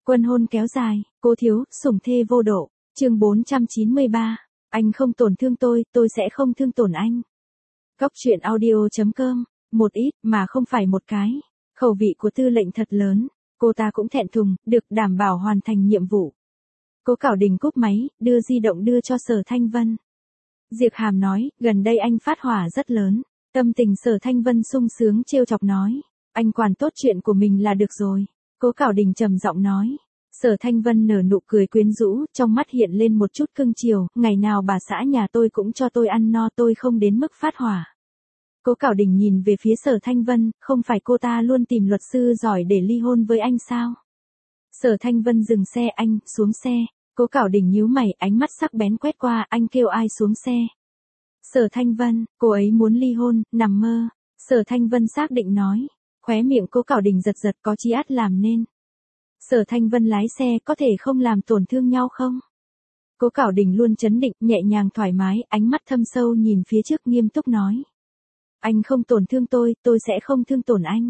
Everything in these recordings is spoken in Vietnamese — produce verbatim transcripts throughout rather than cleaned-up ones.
Quân hôn kéo dài, cố thiếu, sủng thê vô độ. Chương bốn trăm chín mươi ba. Anh không tổn thương tôi, tôi sẽ không thương tổn anh. Góc truyện audio chấm com. Một ít, mà không phải một cái. Khẩu vị của Tư lệnh thật lớn. Cô ta cũng thẹn thùng, được đảm bảo hoàn thành nhiệm vụ. Cố Cảo Đình cúp máy, đưa di động đưa cho Sở Thanh Vân. Diệp Hàm nói, gần đây anh phát hỏa rất lớn. Tâm tình Sở Thanh Vân sung sướng trêu chọc nói. Anh quản tốt chuyện của mình là được rồi. Cố Cảo Đình trầm giọng nói. Sở Thanh Vân nở nụ cười quyến rũ, trong mắt hiện lên một chút cưng chiều, ngày nào bà xã nhà tôi cũng cho tôi ăn no, tôi không đến mức phát hỏa. Cố Cảo Đình nhìn về phía Sở Thanh Vân, không phải cô ta luôn tìm luật sư giỏi để ly hôn với anh sao? Sở Thanh Vân dừng xe, anh, xuống xe. Cố Cảo Đình nhíu mày, ánh mắt sắc bén quét qua, anh kêu ai xuống xe? Sở Thanh Vân, cô ấy muốn ly hôn, nằm mơ. Sở Thanh Vân xác định nói. Khóe miệng Cố Cảo Đình giật giật, có chí át làm nên. Sở Thanh Vân lái xe, có thể không làm tổn thương nhau không? Cố Cảo Đình luôn trấn định, nhẹ nhàng thoải mái, ánh mắt thâm sâu nhìn phía trước nghiêm túc nói. Anh không tổn thương tôi, tôi sẽ không thương tổn anh.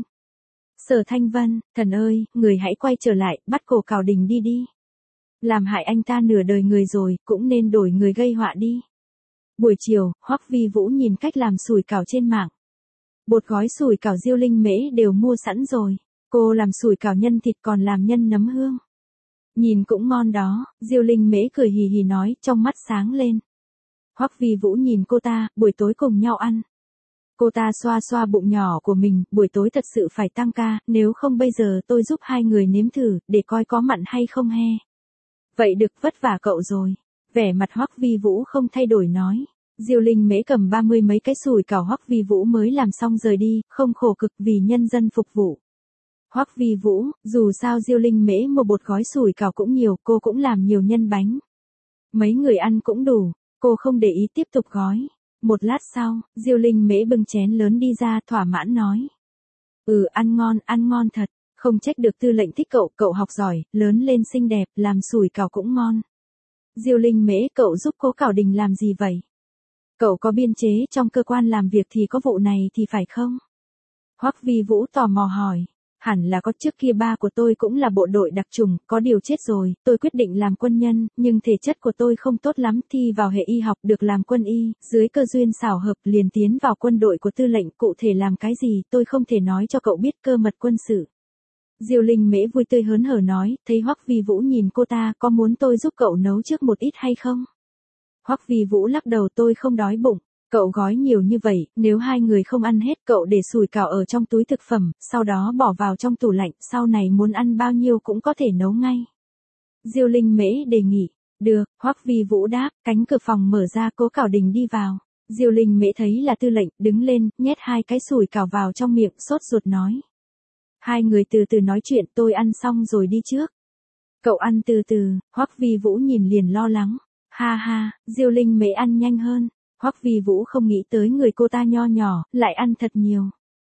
Sở Thanh Vân, thần ơi, người hãy quay trở lại, bắt Cố Cảo Đình đi đi. Làm hại anh ta nửa đời người rồi, cũng nên đổi người gây họa đi. Buổi chiều, Hoắc Vi Vũ nhìn cách làm sủi cảo trên mạng. Bột gói sủi cảo Diêu Linh Mễ đều mua sẵn rồi. Cô làm sủi cảo nhân thịt còn làm nhân nấm hương. Nhìn cũng ngon đó, Diêu Linh Mễ cười hì hì nói, trong mắt sáng lên. Hoắc Vi Vũ nhìn cô ta, buổi tối cùng nhau ăn. Cô ta xoa xoa bụng nhỏ của mình, buổi tối thật sự phải tăng ca, nếu không bây giờ tôi giúp hai người nếm thử, để coi có mặn hay không he. Vậy được, vất vả cậu rồi. Vẻ mặt Hoắc Vi Vũ không thay đổi nói. Diêu Linh Mễ cầm ba mươi mấy cái sủi cảo Hoắc Vi Vũ mới làm xong rời đi, không khổ cực vì nhân dân phục vụ. Hoắc Vi Vũ, dù sao Diêu Linh Mễ mua bột gói sủi cảo cũng nhiều, cô cũng làm nhiều nhân bánh. Mấy người ăn cũng đủ, cô không để ý tiếp tục gói. Một lát sau, Diêu Linh Mễ bưng chén lớn đi ra, thỏa mãn nói. Ừ, ăn ngon, ăn ngon thật, không trách được Tư lệnh thích cậu, cậu học giỏi, lớn lên xinh đẹp, làm sủi cảo cũng ngon. Diêu Linh Mễ, cậu giúp Cố Cảo Đình làm gì vậy? Cậu có biên chế trong cơ quan làm việc thì có vụ này thì phải không? Hoắc Vi Vũ tò mò hỏi. Hẳn là có, trước kia ba của tôi cũng là bộ đội đặc chủng, có điều chết rồi, tôi quyết định làm quân nhân, nhưng thể chất của tôi không tốt lắm, thi vào hệ y học được làm quân y, dưới cơ duyên xảo hợp liền tiến vào quân đội của Tư lệnh, cụ thể làm cái gì tôi không thể nói cho cậu biết, cơ mật quân sự. Diêu Linh Mễ vui tươi hớn hở nói, thấy Hoắc Vi Vũ nhìn cô ta, có muốn tôi giúp cậu nấu trước một ít hay không? Hoắc Vi Vũ lắc đầu, tôi không đói bụng. Cậu gói nhiều như vậy, nếu hai người không ăn hết cậu để sủi cảo ở trong túi thực phẩm, sau đó bỏ vào trong tủ lạnh, sau này muốn ăn bao nhiêu cũng có thể nấu ngay. Diêu Linh Mễ đề nghị, được, Hoắc Vi Vũ đáp, cánh cửa phòng mở ra, Cố Cảo Đình đi vào. Diêu Linh Mễ thấy là Tư lệnh, đứng lên, nhét hai cái sủi cảo vào trong miệng, sốt ruột nói. Hai người từ từ nói chuyện, tôi ăn xong rồi đi trước. Cậu ăn từ từ, Hoắc Vi Vũ nhìn liền lo lắng. Ha ha, Diêu Linh Mễ ăn nhanh hơn. Hoắc Vi Vũ không nghĩ tới người cô ta nho nhỏ, lại ăn thật nhiều.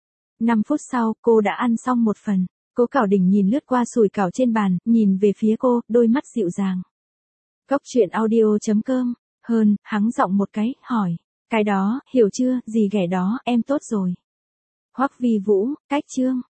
Năm phút sau, cô đã ăn xong một phần. Cố Cảo Đình nhìn lướt qua sủi cảo trên bàn, nhìn về phía cô, đôi mắt dịu dàng. Góc truyện audio chấm com. Hơn, hắng giọng một cái, hỏi. Cái đó, hiểu chưa, gì ghẻ đó, em tốt rồi. Hoắc Vi Vũ, cách chương.